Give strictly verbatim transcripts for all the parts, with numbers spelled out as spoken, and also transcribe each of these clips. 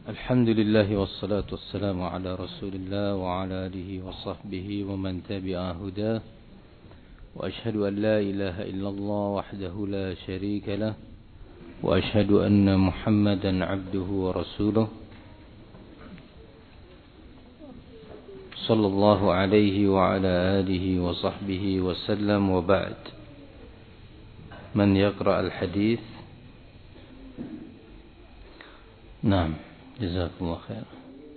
Alhamdulillah wassalatu wassalamu ala Rasulillah wa ala alihi wa sahbihi wa man tabi'a hudah. Wa ashhadu an la ilaha illallah wahdahu la sharika lah wa ashhadu anna Muhammadan abduhu wa rasuluh sallallahu alaihi wa ala alihi wa sahbihi wa sallam. Wa ba'd. Man yaqra al-hadith. Naam. جزاكم الله خير.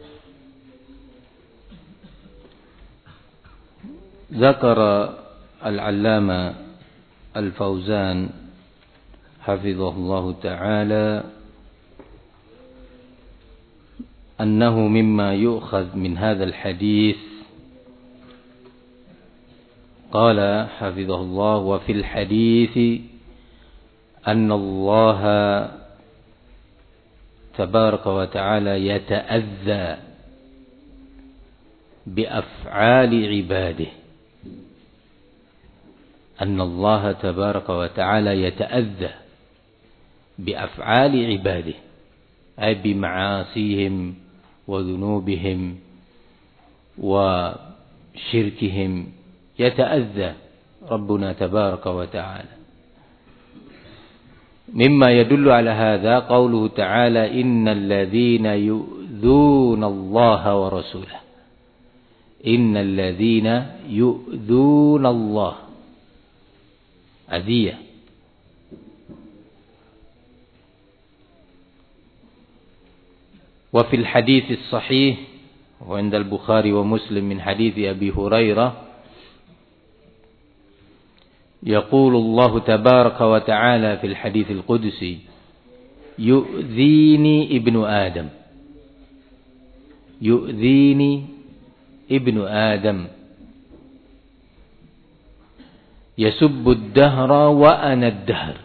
ذكر العلامة الفوزان حفظه الله تعالى أنه مما يؤخذ من هذا الحديث، قال حفظه الله: وفي الحديث أن الله تبارك وتعالى يتأذى بأفعال عباده. أن الله تبارك وتعالى يتأذى بأفعال عباده، أي بمعاصيهم وذنوبهم وشركهم، يتأذى ربنا تبارك وتعالى. مما يدل على هذا قوله تعالى: إن الذين يؤذون الله ورسوله. إن الذين يؤذون الله، أذية. وفي الحديث الصحيح وعند البخاري ومسلم من حديث أبي هريرة يقول الله تبارك وتعالى في الحديث القدسي: يؤذيني ابن آدم، يؤذيني ابن آدم يسب الدهر وأنا الدهر.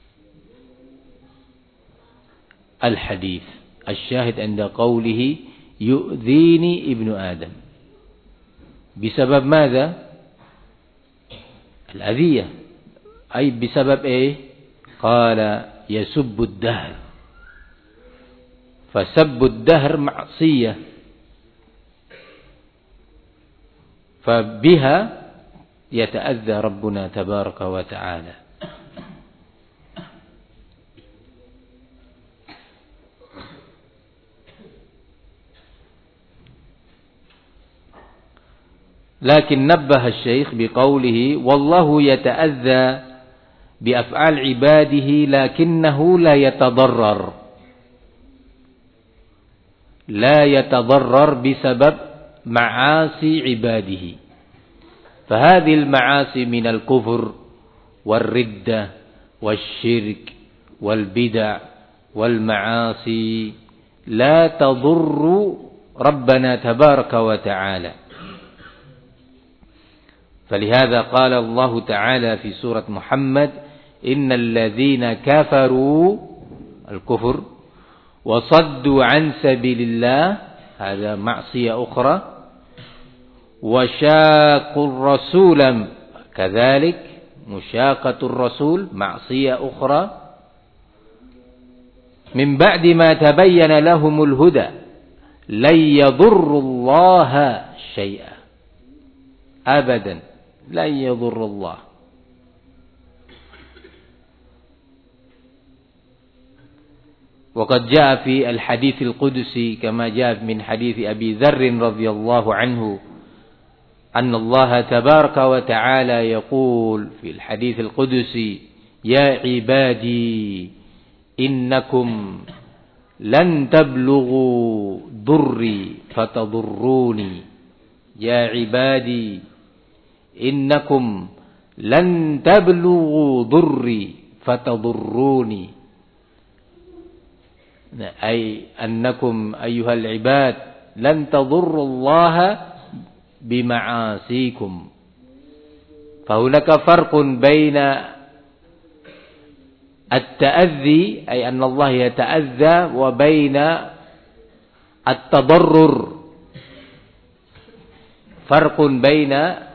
الحديث الشاهد عند قوله يؤذيني ابن آدم بسبب ماذا؟ الأذية، أي بسبب إيه؟ قال يسب الدهر، فسب الدهر معصية، فبها يتأذى ربنا تبارك وتعالى. لكن نبه الشيخ بقوله: والله يتأذى بأفعال عباده لكنه لا يتضرر، لا يتضرر بسبب معاصي عباده. فهذه المعاصي من الكفر والردة والشرك والبدع والمعاصي لا تضر ربنا تبارك وتعالى. فلهذا قال الله تعالى في سورة محمد: إن الذين كفروا، الكفر، وصدوا عن سبيل الله، هذا معصية أخرى، وشاقوا الرسول، كذلك مشاقة الرسول معصية أخرى، من بعد ما تبين لهم الهدى لن يضروا الله شيئا أبدا، لن يضر الله. وقد جاء في الحديث القدسي كما جاء من حديث أبي ذر رضي الله عنه أن الله تبارك وتعالى يقول في الحديث القدسي: يا عبادي إنكم لن تبلغوا ضري فتضروني، يا عبادي إنكم لن تبلغوا ضري فتضروني، أي أنكم أيها العباد لن تضروا الله بمعاصيكم. فهناك فرق بين التأذي، أي أن الله يتأذى، وبين التضرر. فرق بين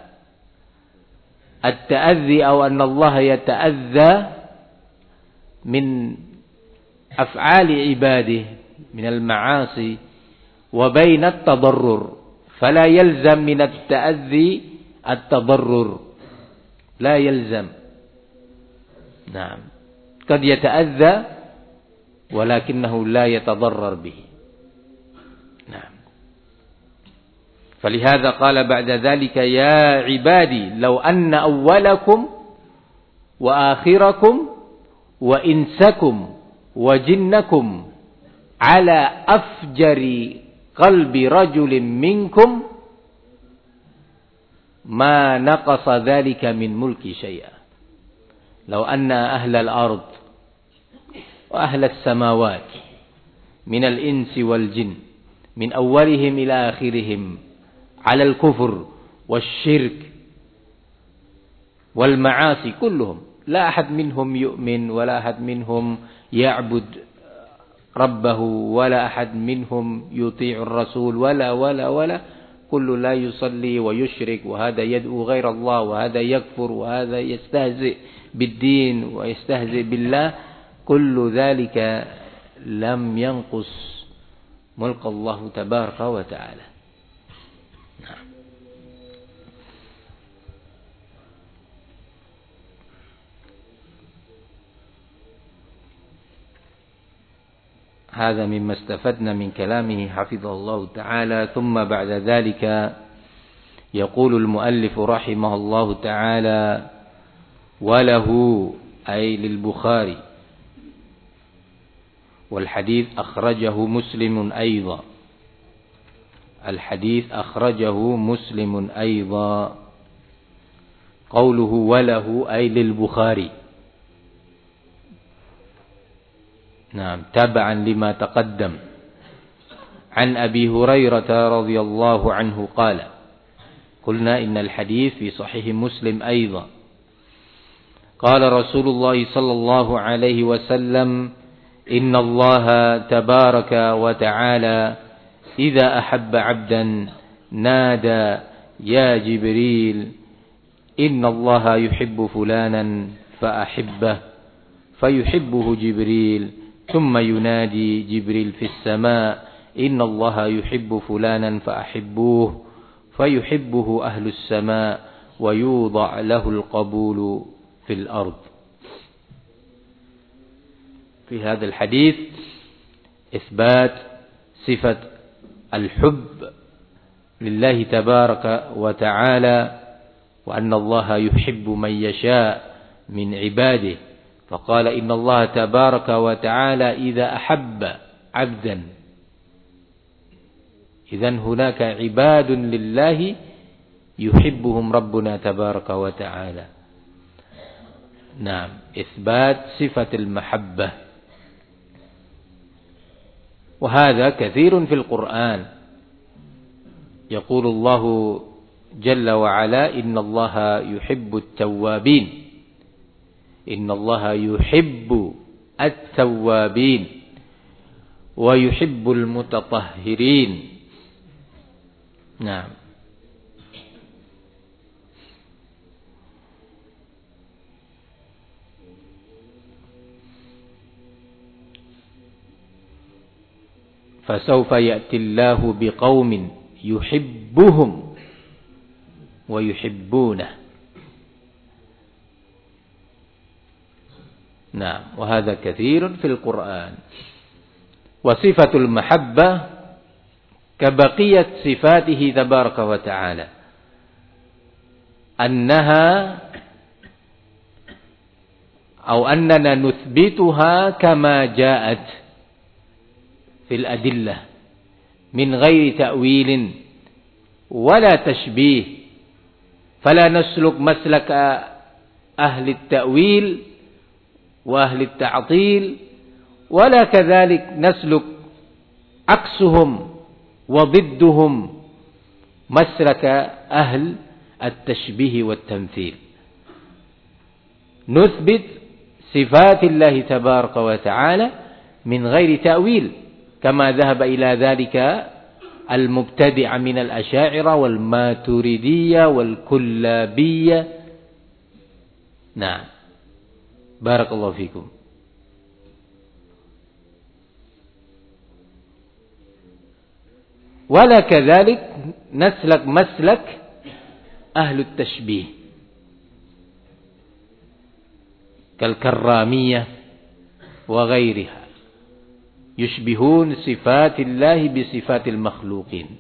التأذي أو أن الله يتأذى من أفعال عباده minal ma'asi wa baina at-tadarrur. Fala yalzam min at-ta'adzi at-tadarrur. La yalzam. Naam. Qad yata'adza walakinahu la yatadarrar bihi. Naam. فلهذا قال بعد ذلك يا عبادي لو أن أولكم وآخركم وإنسكم وجنكم على أفجر قلب رجل منكم ما نقص ذلك من ملكي شيئا لو أن أهل الأرض وأهل السماوات من الإنس والجن من أولهم إلى آخرهم على الكفر والشرك والمعاصي كلهم لا أحد منهم يؤمن ولا أحد منهم يعبد ربه ولا أحد منهم يطيع الرسول ولا ولا ولا كل لا يصلي ويشرك وهذا يدعو غير الله وهذا يكفر وهذا يستهزئ بالدين ويستهزئ بالله كل ذلك لم ينقص ملك الله تبارك وتعالى. هذا مما استفدنا من كلامه حفظه الله تعالى. ثم بعد ذلك يقول المؤلف رحمه الله تعالى وله أي للبخاري والحديث أخرجه مسلم أيضا الحديث أخرجه مسلم أيضا قوله وله أي للبخاري نعم تبعا لما تقدم عن أبي هريرة رضي الله عنه قال قلنا إن الحديث في صحيح مسلم أيضا قال رسول الله صلى الله عليه وسلم إن الله تبارك وتعالى إذا أحب عبدا نادى يا جبريل إن الله يحب فلانا فأحبه فيحبه جبريل ثم ينادي جبريل في السماء إن الله يحب فلانا فأحبوه فيحبه أهل السماء ويوضع له القبول في الأرض. في هذا الحديث إثبات صفة الحب لله تبارك وتعالى وأن الله يحب من يشاء من عباده فقال إن الله تبارك وتعالى إذا أحب عبدا إذن هناك عباد لله يحبهم ربنا تبارك وتعالى. نعم إثبات صفة المحبة وهذا كثير في القرآن يقول الله جل وعلا إن الله يحب التوابين إن الله يحب التوابين ويحب المتطهرين. نعم فسوف يأتي الله بقوم يحبهم ويحبونه. نعم وهذا كثير في القرآن. وصفة المحبة كبقية صفاته تبارك وتعالى أنها أو أننا نثبتها كما جاءت في الأدلة من غير تأويل ولا تشبيه فلا نسلك مسلك أهل التأويل وأهل التعطيل ولا كذلك نسلك عكسهم وضدهم مسلك أهل التشبيه والتمثيل. نثبت صفات الله تبارك وتعالى من غير تأويل كما ذهب إلى ذلك المبتدع من الأشاعرة والماتريدية والكلابية. نعم بارك الله فيكم. wala kadzalik naslak maslak ahlut tashbih kal karramiyah wa ghairiha yushbihun sifatillahi bi sifatil makhluqin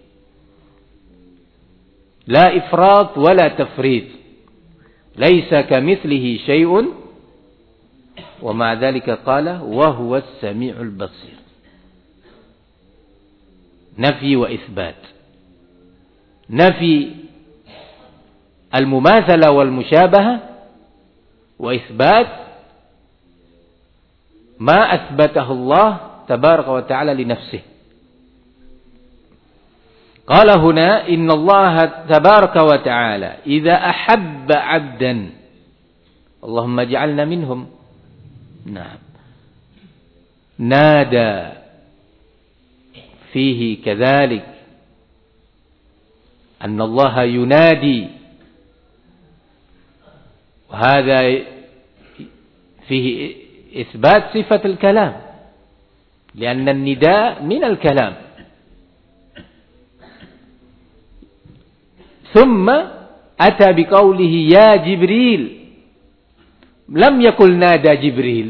la ifrat wala tafrit laisa kamithlihi syai'un wa ma'a dzalika qala wa huwas sami'ul basir. Nafi wa itsbat. Nafi al-mumathala wal musyabaha wa itsbat ma athbatahu Allah tabaraka wa ta'ala li nafsihi. Qala huna inna Allah tabaraka wa ta'ala idza ahabba 'abdan Allahumma ij'alna minhum. Nah. Nada fihi kadzalik anna Allah yunadi wa hadha fihi itsbat sifat al-kalam lianna an-nida min al-kalam. ثم أتى بقوله يا جبريل لم يقل نادى جبريل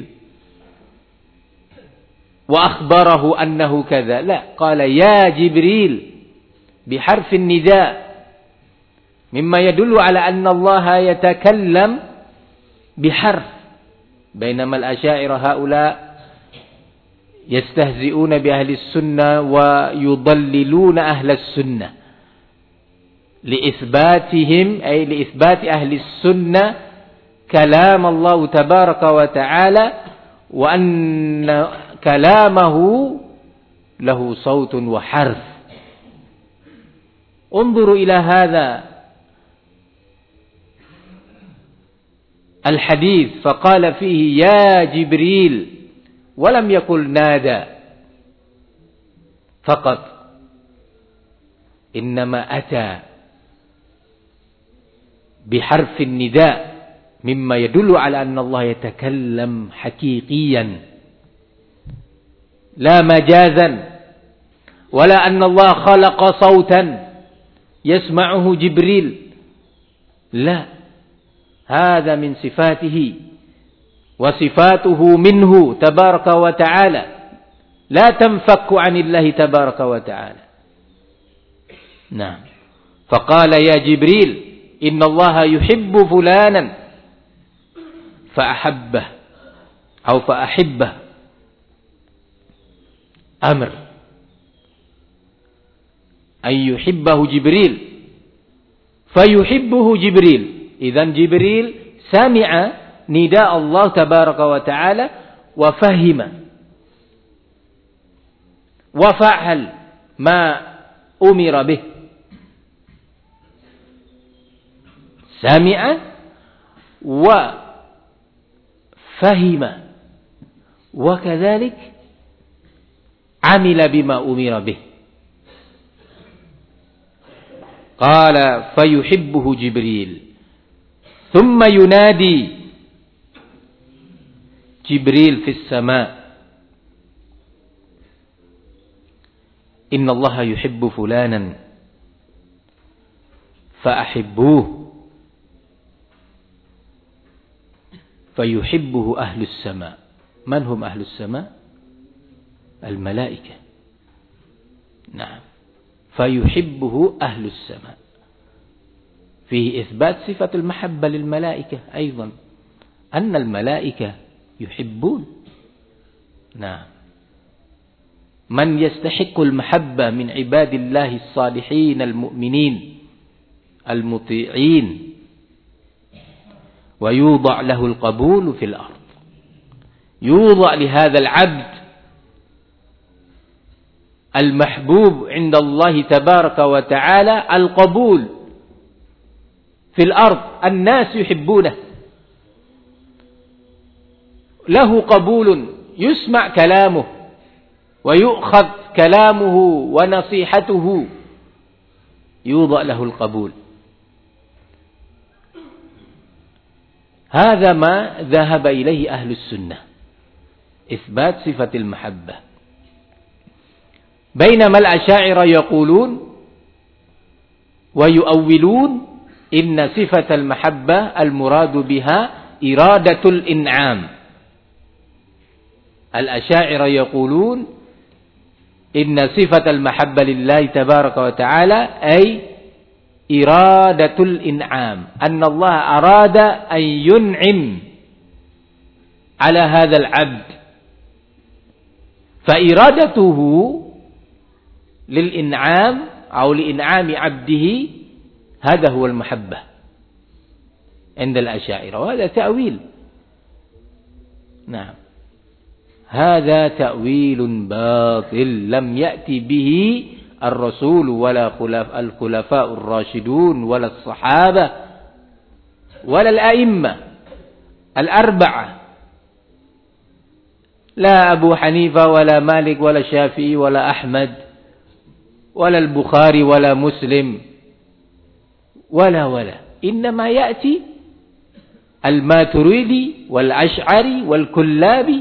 وأخبره أنه كذا لا قال يا جبريل بحرف النداء مما يدل على أن الله يتكلم بحرف بينما الأشاعرة هؤلاء يستهزئون بأهل السنة ويضللون أهل السنة لإثباتهم أي لإثبات أهل السنة كلام الله تبارك وتعالى وأن كلامه له صوت وحرف. انظروا إلى هذا الحديث فقال فيه يا جبريل ولم يقل نادى فقط إنما أتى بحرف النداء مما يدل على أن الله يتكلم حقيقيا لا مجازا ولا أن الله خلق صوتا يسمعه جبريل لا هذا من صفاته وصفاته منه تبارك وتعالى لا تنفك عن الله تبارك وتعالى. نعم. فقال يا جبريل إن الله يحب فلانا فأحبه أو فأحبه أمر أن يحبه جبريل فيحبه جبريل. إذن جبريل سمع نداء الله تبارك وتعالى وفهم وفعل ما أمر به. سمع وفهم وكذلك عمل بما أمر به. قال فيحبه جبريل ثم ينادي جبريل في السماء إن الله يحب فلانا فأحبوه فيحبه أهل السماء. من هم أهل السماء؟ الملائكة. نعم. فيحبه أهل السماء. فيه إثبات صفة المحبة للملائكة أيضا أن الملائكة يحبون. نعم. من يستحق المحبة من عباد الله الصالحين المؤمنين المطيعين ويوضع له القبول في الأرض. يوضع لهذا العبد المحبوب عند الله تبارك وتعالى القبول في الأرض. الناس يحبونه له قبول يسمع كلامه ويؤخذ كلامه ونصيحته يوضع له القبول. هذا ما ذهب إليه أهل السنة إثبات صفة المحبة. Bainama al-Asy'ariyah yaqulun wa yu'awwilun inna sifatal mahabbah al-muradu biha iradatul in'am. Al-Asy'ariyah yaqulun inna sifatal mahabbah lillahi tabaraka wa ta'ala ay iradatul in'am. Anna Allah arada an yun'im ala hadzal 'abd. Fa iradatuhu lil in'am aw li in'ami 'abdihi hadha huwa al mahabbah 'inda al asy'ariyah. Wa hadha ta'wil. Nah, hadha ta'wilun batil lam ya'ti bihi ar-rasul wala khulaf al-khulafa'ur rasyidun wala as-sahabah wala al-a'immah al-arba'ah. لا أبو حنيفة ولا مالك ولا شافعي ولا أحمد ولا البخاري ولا مسلم ولا ولا إنما يأتي الماتريدي والأشعري والكلابي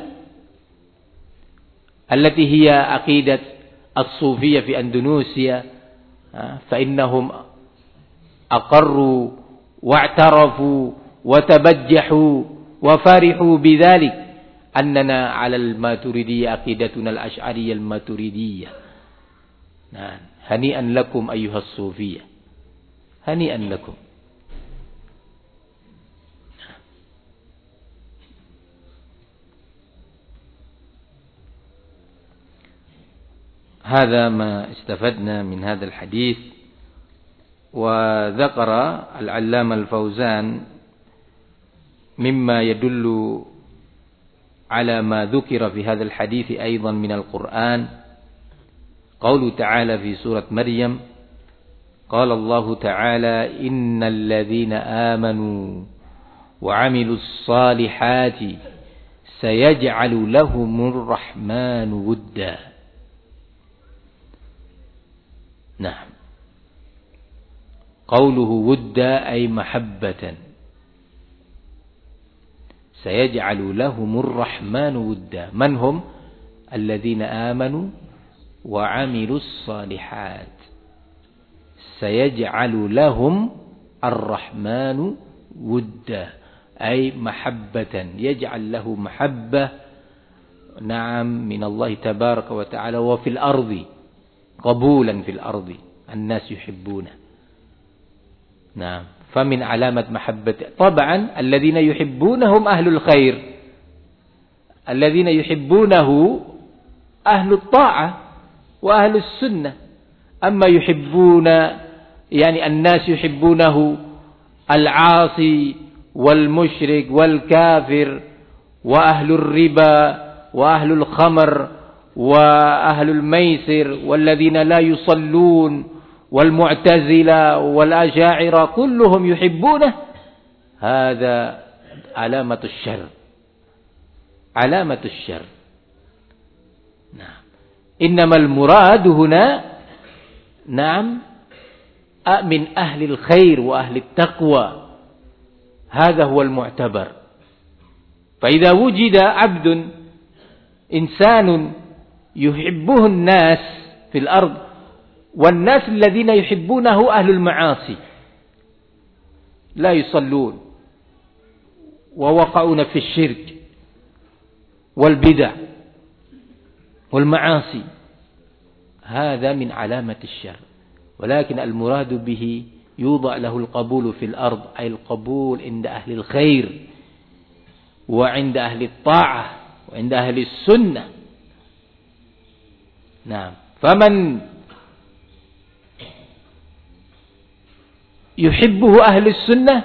التي هي عقيدة الصوفية في أندونيسيا، فإنهم أقروا واعترفوا وتبجحوا وفرحوا بذلك أننا على الماتريدية عقيدتنا الأشعرية الماتريدية. نعم، هنيئا لكم أيها الصوفية، هنيئا لكم. هذا ما استفدنا من هذا الحديث. وذكر العلامة الفوزان مما يدل على ما ذكر في هذا الحديث أيضا من القرآن قوله تعالى في سورة مريم قال الله تعالى إن الذين آمنوا وعملوا الصالحات سيجعل لهم الرحمن ودا. نعم، قوله ودا أي محبة. سيجعل لهم الرحمن ودا. من هم؟ الذين آمنوا وعملوا الصالحات سيجعل لهم الرحمن ودا أي محبة، يجعل له محبة نعم من الله تبارك وتعالى، وفي الأرض قبولا في الأرض الناس يحبونه. نعم، فمن علامة محبة طبعا الذين يحبونهم أهل الخير، الذين يحبونه أهل الطاعة وأهل السنة. أما يحبون يعني الناس يحبونه العاصي والمشرك والكافر وأهل الربا وأهل الخمر وأهل الميسر والذين لا يصلون والمعتزلة والأشاعرة كلهم يحبونه. هذا علامة الشر، علامة الشر. نعم، إنما المراد هنا نعم من أهل الخير وأهل التقوى، هذا هو المعتبر. فإذا وجد عبد إنسان يحبه الناس في الأرض، والناس الذين يحبونه أهل المعاصي لا يصلون ووقعون في الشرك والبدع والمعاصي، هذا من علامة الشر. ولكن المراد به يوضع له القبول في الأرض، أي القبول عند أهل الخير وعند أهل الطاعة وعند أهل السنة. نعم، فمن يحبه أهل السنة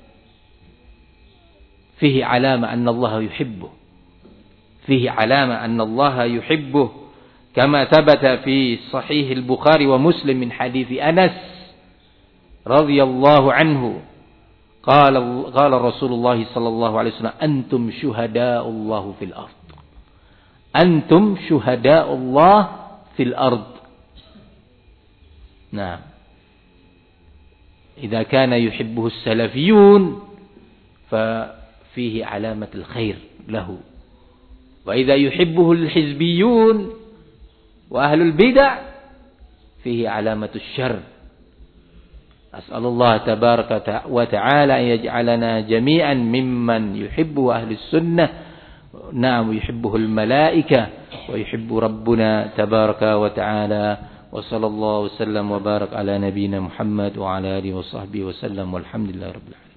فيه علامة أن الله يحبه، فيه علامة أن الله يحبه، كما ثبت في صحيح البخاري ومسلم من حديث أنس رضي الله عنه قال قال رسول الله صلى الله عليه وسلم أنتم شهداء الله في الأرض، أنتم شهداء الله في الأرض. نعم، إذا كان يحبه السلفيون ففيه علامة الخير له، وإذا يحبه الحزبيون وأهل البدع fihi alamatus syarr. As'alullah tabaraka wa ta'ala an yaj'alana jami'an mimman yuhibbu ahlus sunnah. Na'am yuhibbuhul malaika wa yuhibbu rabbuna tabaraka wa ta'ala. Wa sallallahu wasallam wa barak ala nabiyyina Muhammad wa ala alihi wa sahbihi wa sallam walhamdulillahi rabbil alamin.